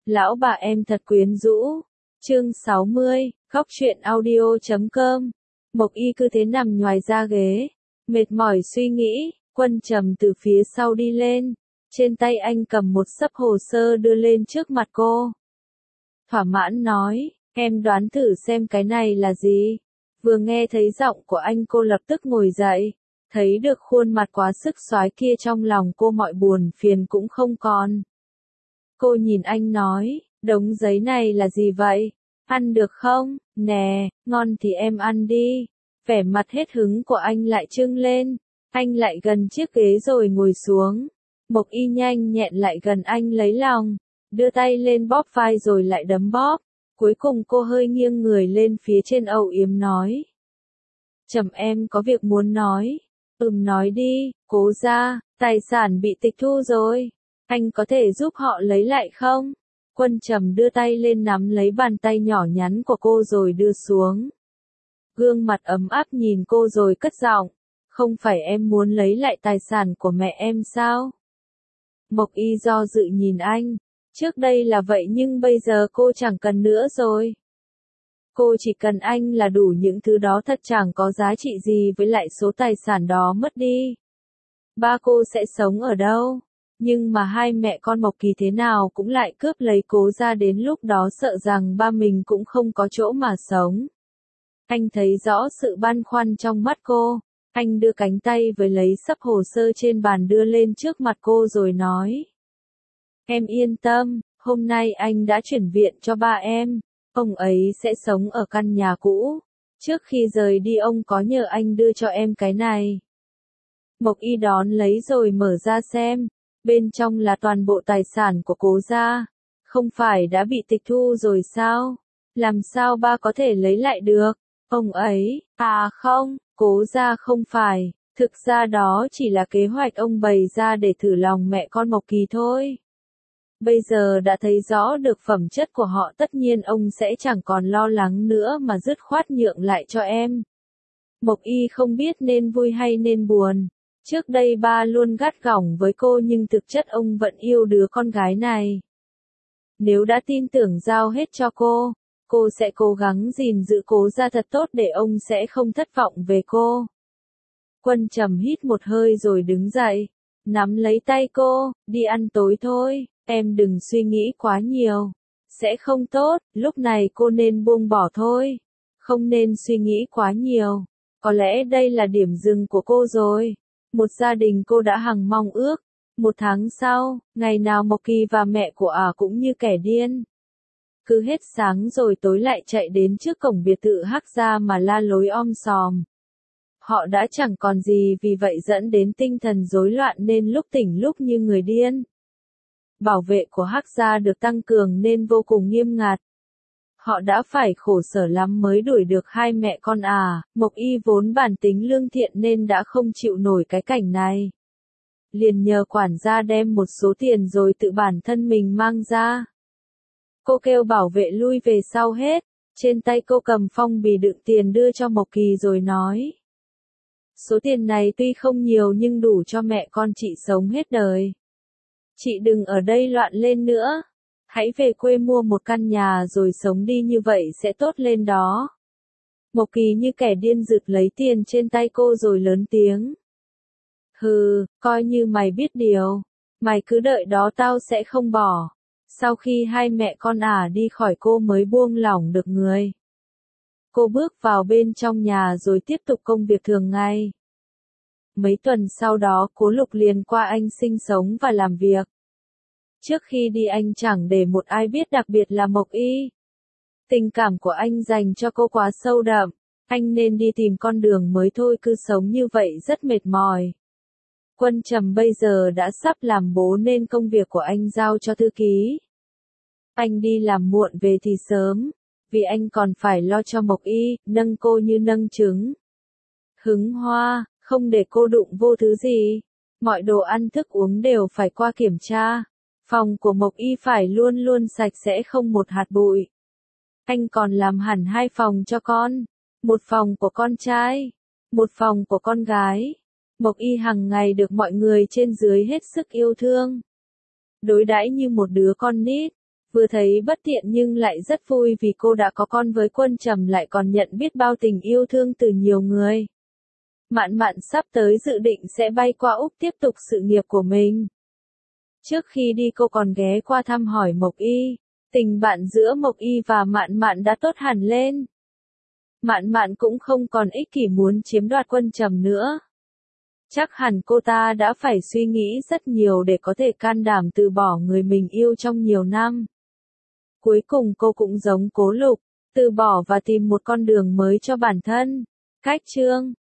Lão bà em thật quyến rũ. Chương 60, Góc truyện audio.com. Mộc Y cứ thế nằm nhoài ra ghế, mệt mỏi suy nghĩ. Quân Trầm từ phía sau đi lên, trên tay anh cầm một xấp hồ sơ đưa lên trước mặt cô. Thỏa mãn nói, em đoán thử xem cái này là gì. Vừa nghe thấy giọng của anh cô lập tức ngồi dậy, thấy được khuôn mặt quá sức soái kia trong lòng cô mọi buồn phiền cũng không còn. Cô nhìn anh nói, đống giấy này là gì vậy? Ăn được không? Nè, ngon thì em ăn đi. Vẻ mặt hết hứng của anh lại trưng lên, anh lại gần chiếc ghế rồi ngồi xuống. Mộc Y nhanh nhẹn lại gần anh lấy lòng, đưa tay lên bóp vai rồi lại đấm bóp. Cuối cùng cô hơi nghiêng người lên phía trên âu yếm nói. Trầm em có việc muốn nói. Nói đi, Cố gia, tài sản bị tịch thu rồi. Anh có thể giúp họ lấy lại không? Quân Trầm đưa tay lên nắm lấy bàn tay nhỏ nhắn của cô rồi đưa xuống. Gương mặt ấm áp nhìn cô rồi cất giọng. Không phải em muốn lấy lại tài sản của mẹ em sao? Mộc Y do dự nhìn anh. Trước đây là vậy nhưng bây giờ cô chẳng cần nữa rồi. Cô chỉ cần anh là đủ, những thứ đó thật chẳng có giá trị gì với lại số tài sản đó mất đi. Ba cô sẽ sống ở đâu? Nhưng mà hai mẹ con Mộc Kỳ thế nào cũng lại cướp lấy Cố gia, đến lúc đó sợ rằng ba mình cũng không có chỗ mà sống. Anh thấy rõ sự băn khoăn trong mắt cô. Anh đưa cánh tay với lấy xấp hồ sơ trên bàn đưa lên trước mặt cô rồi nói. Em yên tâm, hôm nay anh đã chuyển viện cho ba em. Ông ấy sẽ sống ở căn nhà cũ. Trước khi rời đi ông có nhờ anh đưa cho em cái này. Mộc Y đón lấy rồi mở ra xem. Bên trong là toàn bộ tài sản của Cố gia. Không phải đã bị tịch thu rồi sao? Làm sao ba có thể lấy lại được? Ông ấy, không, Cố gia không phải. Thực ra đó chỉ là kế hoạch ông bày ra để thử lòng mẹ con Mộc Kỳ thôi. Bây giờ đã thấy rõ được phẩm chất của họ, tất nhiên ông sẽ chẳng còn lo lắng nữa mà dứt khoát nhượng lại cho em. Mộc Y không biết nên vui hay nên buồn. Trước đây ba luôn gắt gỏng với cô nhưng thực chất ông vẫn yêu đứa con gái này. Nếu đã tin tưởng giao hết cho cô sẽ cố gắng gìn giữ Cố gia thật tốt để ông sẽ không thất vọng về cô. Quân Trầm hít một hơi rồi đứng dậy, nắm lấy tay cô, đi ăn tối thôi, em đừng suy nghĩ quá nhiều. Sẽ không tốt, lúc này cô nên buông bỏ thôi. Không nên suy nghĩ quá nhiều. Có lẽ đây là điểm dừng của cô rồi. Một gia đình cô đã hằng mong ước. Một tháng sau, ngày nào Mộc Kỳ và mẹ của cũng như kẻ điên. Cứ hết sáng rồi tối lại chạy đến trước cổng biệt thự Hắc gia mà la lối om sòm. Họ đã chẳng còn gì, vì vậy dẫn đến tinh thần rối loạn nên lúc tỉnh lúc như người điên. Bảo vệ của Hắc gia được tăng cường nên vô cùng nghiêm ngặt. Họ đã phải khổ sở lắm mới đuổi được hai mẹ con Mộc Y vốn bản tính lương thiện nên đã không chịu nổi cái cảnh này. Liền nhờ quản gia đem một số tiền rồi tự bản thân mình mang ra. Cô kêu bảo vệ lui về sau hết. Trên tay cô cầm phong bì đựng tiền đưa cho Mộc Kỳ rồi nói. Số tiền này tuy không nhiều nhưng đủ cho mẹ con chị sống hết đời. Chị đừng ở đây loạn lên nữa. Hãy về quê mua một căn nhà rồi sống đi, như vậy sẽ tốt lên đó. Mộc Kỳ như kẻ điên giật lấy tiền trên tay cô rồi lớn tiếng. Hừ, coi như mày biết điều. Mày cứ đợi đó, tao sẽ không bỏ. Sau khi hai mẹ con đi khỏi cô mới buông lỏng được người. Cô bước vào bên trong nhà rồi tiếp tục công việc thường ngày. Mấy tuần sau đó Cố Lục liền qua anh sinh sống và làm việc. Trước khi đi anh chẳng để một ai biết, đặc biệt là Mộc Y. Tình cảm của anh dành cho cô quá sâu đậm, anh nên đi tìm con đường mới thôi, cứ sống như vậy rất mệt mỏi. Quân Trầm bây giờ đã sắp làm bố nên công việc của anh giao cho thư ký. Anh đi làm muộn về thì sớm, vì anh còn phải lo cho Mộc Y, nâng cô như nâng trứng. Hứng hoa, không để cô đụng vô thứ gì. Mọi đồ ăn thức uống đều phải qua kiểm tra. Phòng của Mộc Y phải luôn luôn sạch sẽ không một hạt bụi. Anh còn làm hẳn 2 phòng cho con. Một phòng của con trai, một phòng của con gái. Mộc Y hàng ngày được mọi người trên dưới hết sức yêu thương. Đối đãi như một đứa con nít. Vừa thấy bất tiện nhưng lại rất vui vì cô đã có con với Quân Trầm lại còn nhận biết bao tình yêu thương từ nhiều người. Mạn Mạn sắp tới dự định sẽ bay qua Úc tiếp tục sự nghiệp của mình. Trước khi đi cô còn ghé qua thăm hỏi Mộc Y. Tình bạn giữa Mộc Y và Mạn Mạn đã tốt hẳn lên. Mạn Mạn cũng không còn ích kỷ muốn chiếm đoạt Quân Trầm nữa. Chắc hẳn cô ta đã phải suy nghĩ rất nhiều để có thể can đảm từ bỏ người mình yêu trong nhiều năm. Cuối cùng cô cũng giống Cố Lục, từ bỏ và tìm một con đường mới cho bản thân. Cách chương